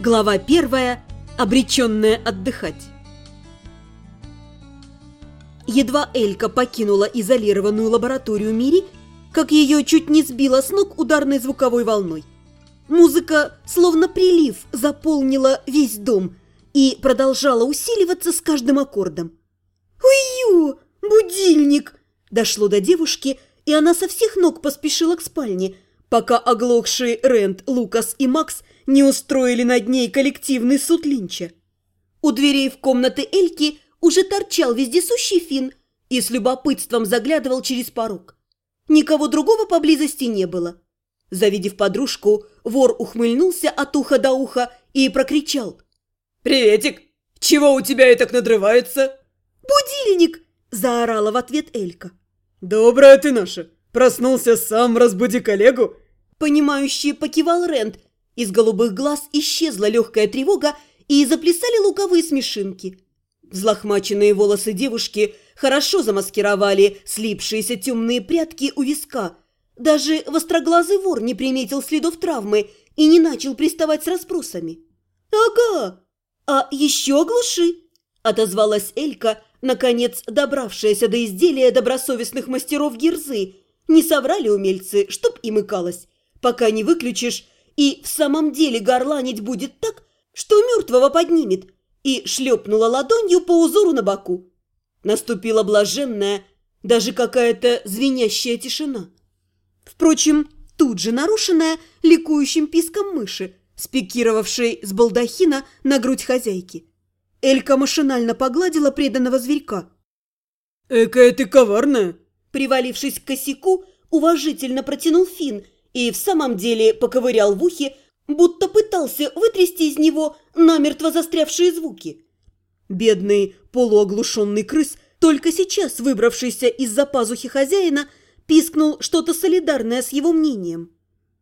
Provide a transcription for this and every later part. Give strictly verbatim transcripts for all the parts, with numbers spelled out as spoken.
Глава первая. Обреченная отдыхать. Едва Элька покинула изолированную лабораторию Мири, как ее чуть не сбило с ног ударной звуковой волной. Музыка, словно прилив, заполнила весь дом и продолжала усиливаться с каждым аккордом. «Ой-ё, будильник!» Дошло до девушки, и она со всех ног поспешила к спальне, пока оглохшие Рэнд, Лукас и Макс не устроили над ней коллективный суд Линча. У дверей в комнаты Эльки уже торчал вездесущий Финн и с любопытством заглядывал через порог. Никого другого поблизости не было. Завидев подружку, вор ухмыльнулся от уха до уха и прокричал: «Приветик! Чего у тебя и так надрывается?» «Будильник!» – заорала в ответ Элька. «Добрая ты наша! Проснулся сам, разбуди коллегу!» Понимающий покивал Рэнд. Из голубых глаз исчезла легкая тревога, и заплясали луковые смешинки. Взлохмаченные волосы девушки хорошо замаскировали слипшиеся темные прядки у виска. Даже востроглазый вор не приметил следов травмы и не начал приставать с расспросами. «Ага, а еще глуши!» – отозвалась Элька, наконец добравшаяся до изделия добросовестных мастеров гирзы. Не соврали умельцы, чтоб им икалось, пока не выключишь, и в самом деле горланить будет так, что мертвого поднимет, и шлепнула ладонью по узору на боку. Наступила блаженная, даже какая-то звенящая тишина. Впрочем, тут же нарушенная ликующим писком мыши, спикировавшей с балдахина на грудь хозяйки. Элька машинально погладила преданного зверька. «Экая ты коварная!» Привалившись к косяку, уважительно протянул Финн и в самом деле поковырял в ухе, будто пытался вытрясти из него намертво застрявшие звуки. Бедный полуоглушенный крыс, только сейчас выбравшийся из-за пазухи хозяина, пискнул что-то солидарное с его мнением.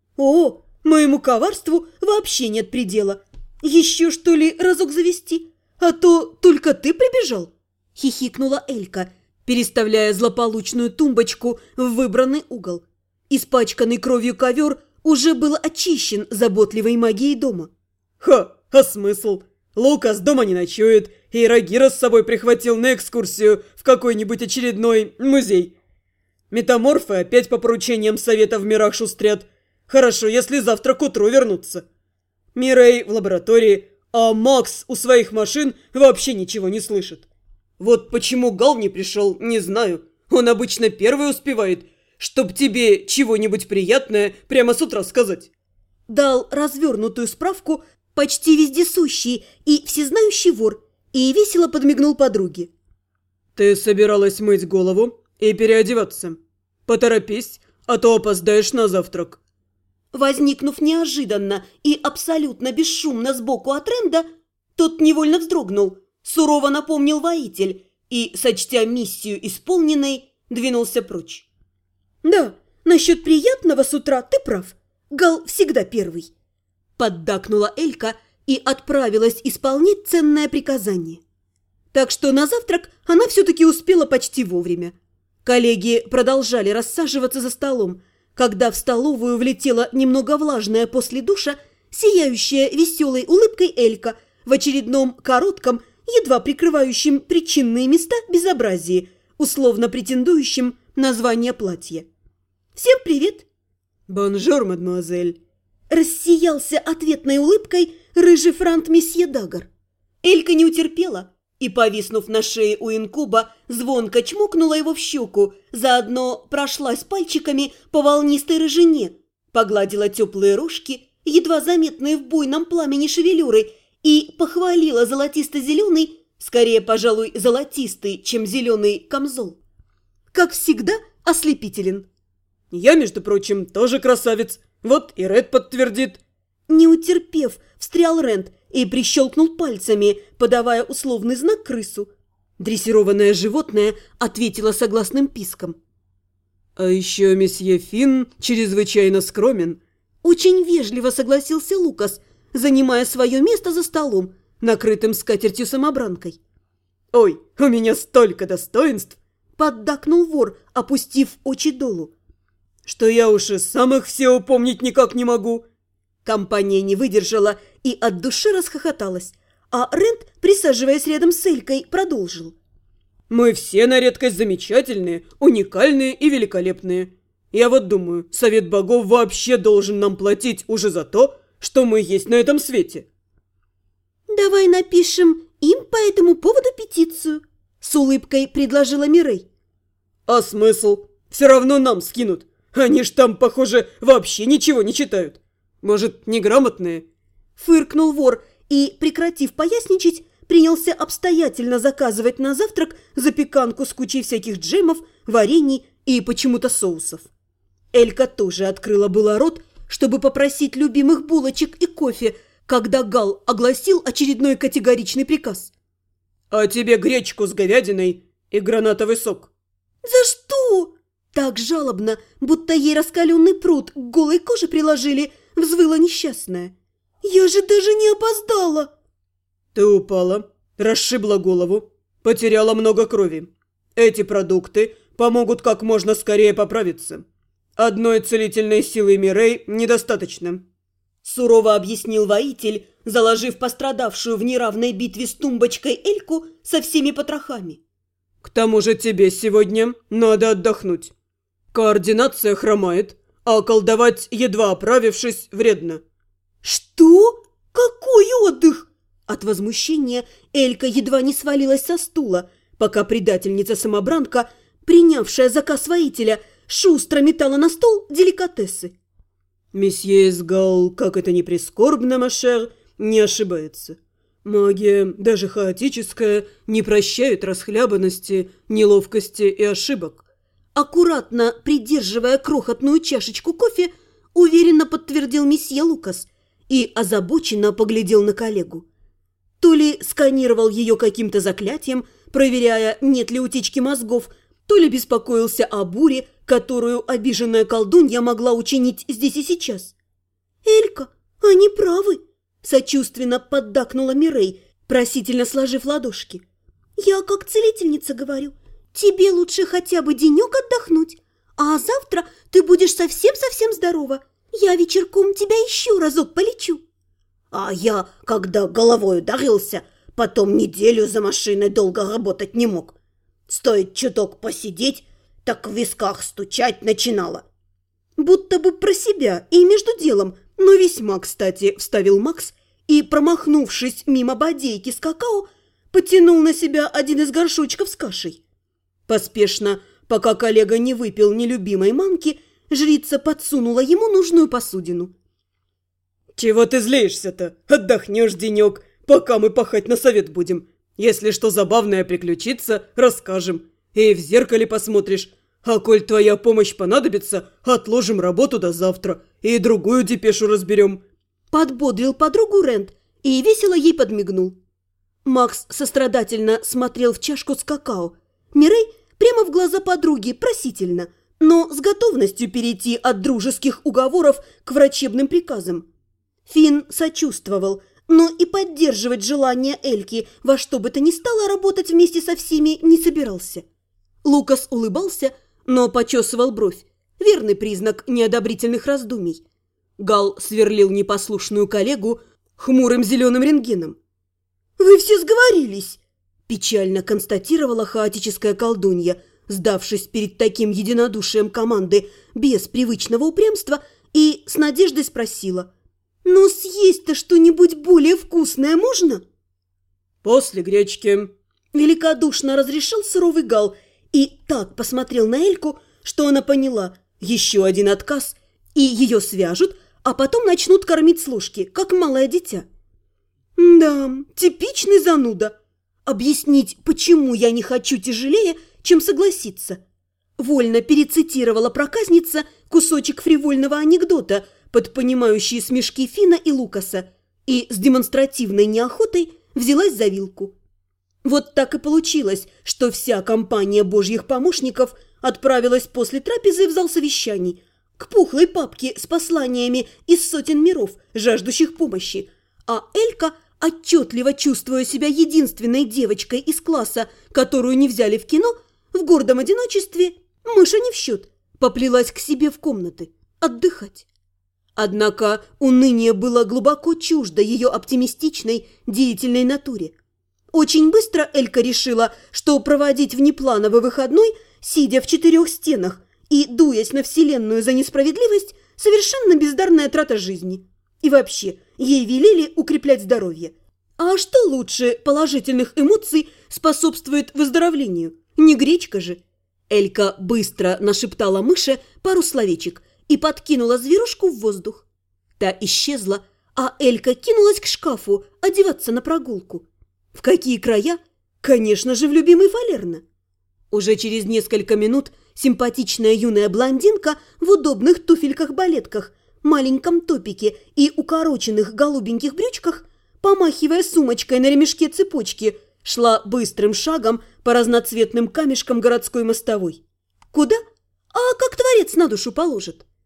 «О, моему коварству вообще нет предела. Еще, что ли, разок завести? А то только ты прибежал?» – хихикнула Элька, переставляя злополучную тумбочку в выбранный угол. Испачканный кровью ковер уже был очищен заботливой магией дома. «Ха, а смысл? Лукас дома не ночует, и Рагира с собой прихватил на экскурсию в какой-нибудь очередной музей. Метаморфы опять по поручениям совета в мирах шустрят. Хорошо, если завтра к утру вернутся. Мирей в лаборатории, а Макс у своих машин вообще ничего не слышит. Вот почему Гал не пришел, не знаю. Он обычно первый успевает, чтоб тебе чего-нибудь приятное прямо с утра сказать». Дал развернутую справку почти вездесущий и всезнающий вор и весело подмигнул подруге. «Ты собиралась мыть голову и переодеваться. Поторопись, а то опоздаешь на завтрак». Возникнув неожиданно и абсолютно бесшумно сбоку от Рэнда, тот невольно вздрогнул, сурово напомнил воитель и, сочтя миссию исполненной, двинулся прочь. «Да, насчет приятного с утра ты прав. Гал всегда первый», – поддакнула Элька и отправилась исполнять ценное приказание. Так что на завтрак она все-таки успела почти вовремя. Коллеги продолжали рассаживаться за столом, когда в столовую влетела немного влажная после душа, сияющая веселой улыбкой Элька в очередном коротком, едва прикрывающем причинные места безобразии, условно претендующем на звание платья. «Всем привет!» «Бонжур, мадемуазель!» Рассиялся ответной улыбкой рыжий франт месье Дагар. Элька не утерпела и, повиснув на шее у инкуба, звонко чмокнула его в щеку, заодно прошлась пальчиками по волнистой рыжине, погладила теплые рожки, едва заметные в буйном пламени шевелюры, и похвалила золотисто-зеленый, скорее, пожалуй, золотистый, чем зеленый камзол. Как всегда, ослепителен. «Я, между прочим, тоже красавец. Вот и Ред подтвердит». Не утерпев, встрял Рэнд и прищелкнул пальцами, подавая условный знак крысу. Дрессированное животное ответило согласным писком. «А еще месье Финн чрезвычайно скромен». Очень вежливо согласился Лукас, занимая свое место за столом, накрытым скатертью-самобранкой. «Ой, у меня столько достоинств!» – поддакнул вор, опустив очи долу. «Что я уж и сам их все упомнить никак не могу». Компания не выдержала и от души расхохоталась, а Рент, присаживаясь рядом с Элькой, продолжил. «Мы все на редкость замечательные, уникальные и великолепные. Я вот думаю, Совет Богов вообще должен нам платить уже за то, что мы есть на этом свете». «Давай напишем им по этому поводу петицию», – с улыбкой предложила Мирей. «А смысл? Все равно нам скинут. Они ж там, похоже, вообще ничего не читают. Может, неграмотные?» Фыркнул вор и, прекратив поясничать, принялся обстоятельно заказывать на завтрак запеканку с кучей всяких джемов, варений и почему-то соусов. Элька тоже открыла было рот, чтобы попросить любимых булочек и кофе, когда Гал огласил очередной категоричный приказ. «А тебе гречку с говядиной и гранатовый сок». «За что?» Так жалобно, будто ей раскаленный пруд к голой коже приложили, взвыла несчастная. «Я же даже не опоздала!» «Ты упала, расшибла голову, потеряла много крови. Эти продукты помогут как можно скорее поправиться. Одной целительной силы Мирей недостаточно», – сурово объяснил воитель, заложив пострадавшую в неравной битве с тумбочкой Эльку со всеми потрохами. «К тому же тебе сегодня надо отдохнуть. Координация хромает, а колдовать, едва оправившись, вредно». «Что? Какой отдых?» От возмущения Элька едва не свалилась со стула, пока предательница-самобранка, принявшая заказ воителя, шустро метала на стол деликатесы. «Месье Эсгал, как это ни прискорбно, Машер, не ошибается. Магия, даже хаотическая, не прощает расхлябанности, неловкости и ошибок». Аккуратно придерживая крохотную чашечку кофе, уверенно подтвердил месье Лукас и озабоченно поглядел на коллегу. То ли сканировал ее каким-то заклятием, проверяя, нет ли утечки мозгов, то ли беспокоился о буре, которую обиженная колдунья могла учинить здесь и сейчас. «Элька, они правы!» – сочувственно поддакнула Мирей, просительно сложив ладошки. «Я как целительница говорю, тебе лучше хотя бы денек отдохнуть, а завтра ты будешь совсем-совсем здорова. Я вечерком тебя еще разок полечу». «А я, когда головой ударился, потом неделю за машиной долго работать не мог. Стоит чуток посидеть, так в висках стучать начинало». Будто бы про себя и между делом, но весьма кстати, вставил Макс и, промахнувшись мимо бодейки с какао, потянул на себя один из горшочков с кашей. Поспешно, пока коллега не выпил нелюбимой манки, жрица подсунула ему нужную посудину. «Чего ты злишься-то? Отдохнешь денек, пока мы пахать на совет будем. Если что забавное приключится, расскажем. И в зеркале посмотришь. А коль твоя помощь понадобится, отложим работу до завтра и другую депешу разберем». Подбодрил подругу Рент и весело ей подмигнул. Макс сострадательно смотрел в чашку с какао. Мирей прямо в глаза подруги просительно, но с готовностью перейти от дружеских уговоров к врачебным приказам. Финн сочувствовал, но и поддерживать желание Эльки во что бы то ни стало работать вместе со всеми не собирался. Лукас улыбался, но почесывал бровь. Верный признак неодобрительных раздумий. Гал сверлил непослушную коллегу хмурым зеленым рентгеном. «Вы все сговорились!» – печально констатировала хаотическая колдунья, сдавшись перед таким единодушием команды без привычного упрямства, и с надеждой спросила: «Но съесть-то что-нибудь более вкусное можно?» «После гречки», – великодушно разрешил суровый Гал и так посмотрел на Эльку, что она поняла – еще один отказ, и ее свяжут, а потом начнут кормить с ложки, как малое дитя. «Да, типичный зануда. Объяснить, почему я не хочу тяжелее, чем согласиться». Вольно перецитировала проказница кусочек фривольного анекдота под понимающие смешки Фина и Лукаса и с демонстративной неохотой взялась за вилку. Вот так и получилось, что вся компания божьих помощников отправилась после трапезы в зал совещаний к пухлой папке с посланиями из сотен миров, жаждущих помощи, а Элька, отчетливо чувствуя себя единственной девочкой из класса, которую не взяли в кино, в гордом одиночестве, мыша не в счет, поплелась к себе в комнаты отдыхать. Однако уныние было глубоко чуждо ее оптимистичной, деятельной натуре. Очень быстро Элька решила, что проводить внеплановый выходной, сидя в четырех стенах и дуясь на Вселенную за несправедливость, совершенно бездарная трата жизни. И вообще, ей велели укреплять здоровье. А что лучше положительных эмоций способствует выздоровлению? Не гречка же. Элька быстро нашептала мыше пару словечек и подкинула зверушку в воздух. Та исчезла, а Элька кинулась к шкафу одеваться на прогулку. В какие края? Конечно же, в любимый Фалерно. Уже через несколько минут симпатичная юная блондинка в удобных туфельках-балетках, маленьком топике и укороченных голубеньких брючках, помахивая сумочкой на ремешке цепочки, шла быстрым шагом по разноцветным камешкам городской мостовой. Куда? А как творец на душу положит?